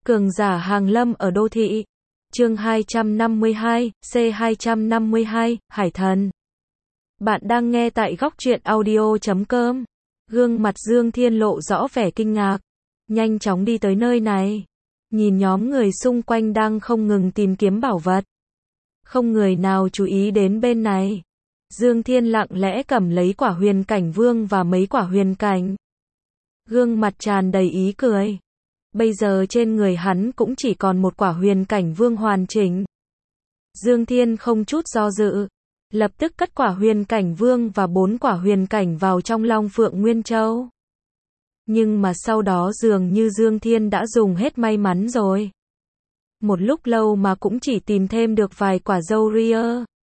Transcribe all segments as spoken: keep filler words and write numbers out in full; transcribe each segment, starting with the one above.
Cường giả hàng lâm ở đô thị. Chương hai trăm năm mươi hai, C hai trăm năm mươi hai, Hải Thần. Bạn đang nghe tại góc truyện audio chấm com. Gương mặt Dương Thiên lộ rõ vẻ kinh ngạc. Nhanh chóng đi tới nơi này. Nhìn nhóm người xung quanh đang không ngừng tìm kiếm bảo vật. Không người nào chú ý đến bên này. Dương Thiên lặng lẽ cầm lấy quả huyền cảnh vương và mấy quả huyền cảnh. Gương mặt tràn đầy ý cười. Bây giờ trên người hắn cũng chỉ còn một quả huyền cảnh vương hoàn chỉnh. Dương Thiên không chút do dự, lập tức cất quả huyền cảnh vương và bốn quả huyền cảnh vào trong Long Phượng Nguyên Châu. Nhưng mà sau đó dường như Dương Thiên đã dùng hết may mắn rồi. Một lúc lâu mà cũng chỉ tìm thêm được vài quả dâu ria.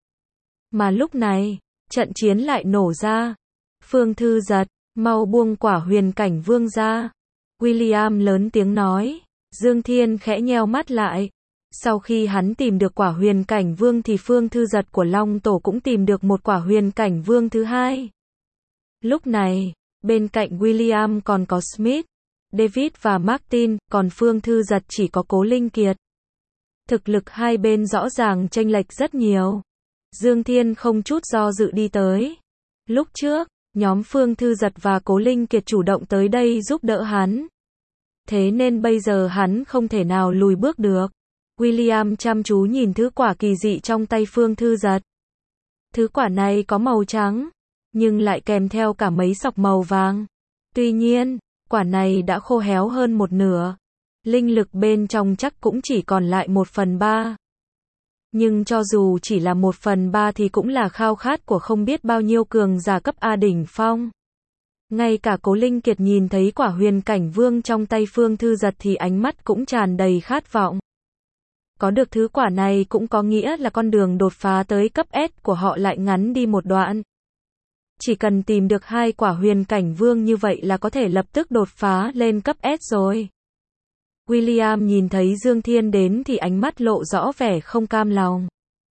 Mà lúc này, trận chiến lại nổ ra. Phương Thư Giật, mau buông quả huyền cảnh vương ra. William lớn tiếng nói. Dương Thiên khẽ nheo mắt lại. Sau khi hắn tìm được quả huyền cảnh vương thì Phương Thư Giật của Long Tổ cũng tìm được một quả huyền cảnh vương thứ hai. Lúc này, bên cạnh William còn có Smith, David và Martin, còn Phương Thư Giật chỉ có Cố Linh Kiệt. Thực lực hai bên rõ ràng chênh lệch rất nhiều. Dương Thiên không chút do dự đi tới. Lúc trước, nhóm Phương Thư Giật và Cố Linh Kiệt chủ động tới đây giúp đỡ hắn. Thế nên bây giờ hắn không thể nào lùi bước được. William chăm chú nhìn thứ quả kỳ dị trong tay Phương Thư Giật. Thứ quả này có màu trắng, nhưng lại kèm theo cả mấy sọc màu vàng. Tuy nhiên, quả này đã khô héo hơn một nửa. Linh lực bên trong chắc cũng chỉ còn lại một phần ba. Nhưng cho dù chỉ là một phần ba thì cũng là khao khát của không biết bao nhiêu cường giả cấp A đỉnh phong. Ngay cả Cố Linh Kiệt nhìn thấy quả huyền cảnh vương trong tay Phương Thư Giật thì ánh mắt cũng tràn đầy khát vọng. Có được thứ quả này cũng có nghĩa là con đường đột phá tới cấp S của họ lại ngắn đi một đoạn. Chỉ cần tìm được hai quả huyền cảnh vương như vậy là có thể lập tức đột phá lên cấp S rồi. William nhìn thấy Dương Thiên đến thì ánh mắt lộ rõ vẻ không cam lòng.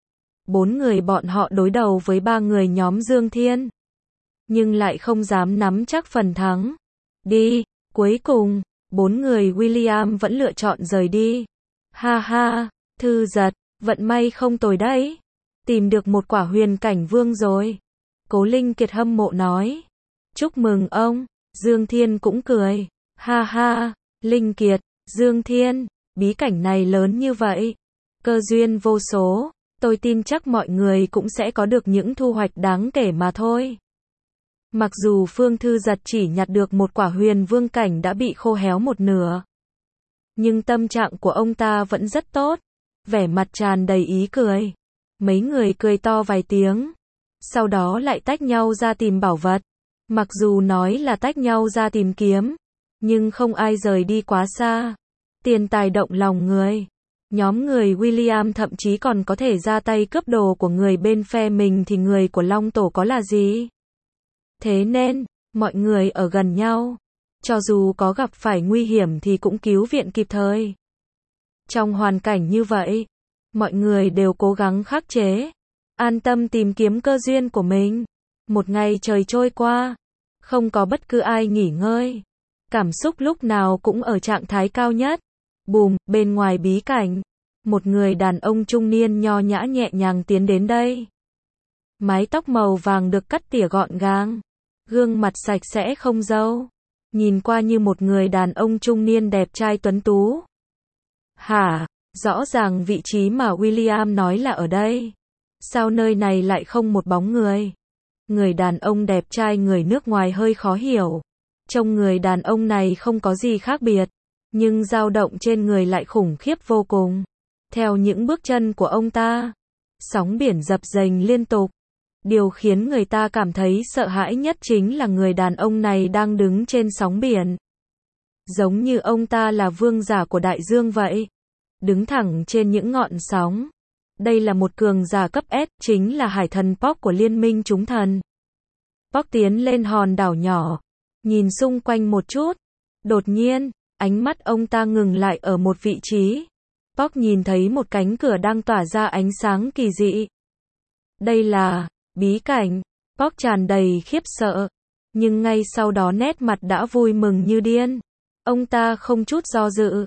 Bốn người bọn họ đối đầu với ba người nhóm Dương Thiên. Nhưng lại không dám nắm chắc phần thắng. Đi, cuối cùng, bốn người William vẫn lựa chọn rời đi. Ha ha, Thư Giật, vận may không tồi đấy. Tìm được một quả huyền cảnh vương rồi. Cố Linh Kiệt hâm mộ nói. Chúc mừng ông, Dương Thiên cũng cười. Ha ha, Linh Kiệt, Dương Thiên, bí cảnh này lớn như vậy. Cơ duyên vô số, tôi tin chắc mọi người cũng sẽ có được những thu hoạch đáng kể mà thôi. Mặc dù Phương Thư Giật chỉ nhặt được một quả huyền vương cảnh đã bị khô héo một nửa. Nhưng tâm trạng của ông ta vẫn rất tốt. Vẻ mặt tràn đầy ý cười. Mấy người cười to vài tiếng. Sau đó lại tách nhau ra tìm bảo vật. Mặc dù nói là tách nhau ra tìm kiếm. Nhưng không ai rời đi quá xa. Tiền tài động lòng người. Nhóm người William thậm chí còn có thể ra tay cướp đồ của người bên phe mình thì người của Long Tổ có là gì? Thế nên, mọi người ở gần nhau. Cho dù có gặp phải nguy hiểm thì cũng cứu viện kịp thời. Trong hoàn cảnh như vậy, mọi người đều cố gắng khắc chế. An tâm tìm kiếm cơ duyên của mình. Một ngày trời trôi qua. Không có bất cứ ai nghỉ ngơi. Cảm xúc lúc nào cũng ở trạng thái cao nhất. Bùm, bên ngoài bí cảnh. Một người đàn ông trung niên nho nhã nhẹ nhàng tiến đến đây. Mái tóc màu vàng được cắt tỉa gọn gàng. Gương mặt sạch sẽ không râu. Nhìn qua như một người đàn ông trung niên đẹp trai tuấn tú. Hả? Rõ ràng vị trí mà William nói là ở đây. Sao nơi này lại không một bóng người? Người đàn ông đẹp trai người nước ngoài hơi khó hiểu. Trông người đàn ông này không có gì khác biệt. Nhưng dao động trên người lại khủng khiếp vô cùng. Theo những bước chân của ông ta, sóng biển dập dềnh liên tục. Điều khiến người ta cảm thấy sợ hãi nhất chính là người đàn ông này đang đứng trên sóng biển. Giống như ông ta là vương giả của đại dương vậy. Đứng thẳng trên những ngọn sóng. Đây là một cường giả cấp S, chính là hải thần Pog của liên minh chúng thần. Pog tiến lên hòn đảo nhỏ. Nhìn xung quanh một chút. Đột nhiên, ánh mắt ông ta ngừng lại ở một vị trí. Pog nhìn thấy một cánh cửa đang tỏa ra ánh sáng kỳ dị. Đây là bí cảnh. Pog tràn đầy khiếp sợ. Nhưng ngay sau đó nét mặt đã vui mừng như điên. Ông ta không chút do dự.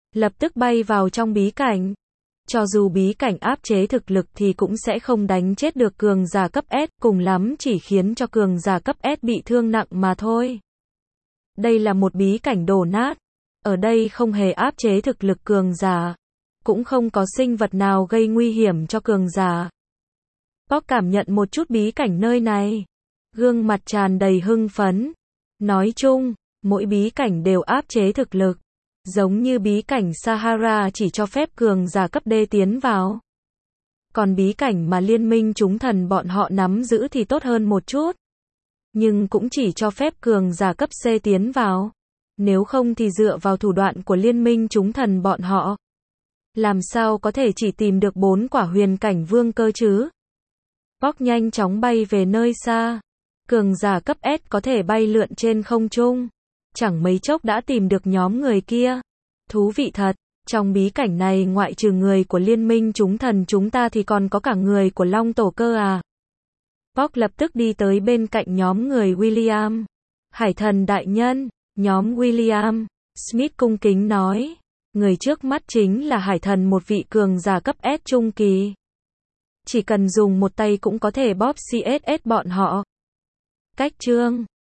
lập tức bay vào trong bí cảnh. Cho dù bí cảnh áp chế thực lực thì cũng sẽ không đánh chết được cường giả cấp S, cùng lắm chỉ khiến cho cường giả cấp S bị thương nặng mà thôi. Đây là một bí cảnh đổ nát. Ở đây không hề áp chế thực lực cường giả. Cũng không có sinh vật nào gây nguy hiểm cho cường giả. Có cảm nhận một chút bí cảnh nơi này. Gương mặt tràn đầy hưng phấn. Nói chung, mỗi bí cảnh đều áp chế thực lực. Giống như bí cảnh Sahara chỉ cho phép cường giả cấp D tiến vào. Còn bí cảnh mà liên minh chúng thần bọn họ nắm giữ thì tốt hơn một chút. Nhưng cũng chỉ cho phép cường giả cấp C tiến vào. Nếu không thì dựa vào thủ đoạn của liên minh chúng thần bọn họ, làm sao có thể chỉ tìm được bốn quả huyền cảnh vương cơ chứ? Bóc nhanh chóng bay về nơi xa. Cường giả cấp S có thể bay lượn trên không trung. Chẳng mấy chốc đã tìm được nhóm người kia. Thú vị thật, trong bí cảnh này ngoại trừ người của liên minh chúng thần chúng ta thì còn có cả người của Long Tổ cơ à. Bóc lập tức đi tới bên cạnh nhóm người William. Hải thần đại nhân, nhóm William. Smith cung kính nói. Người trước mắt chính là hải thần, một vị cường giả cấp S trung kỳ. Chỉ cần dùng một tay cũng có thể bóp xê ét ét bọn họ. Cách chương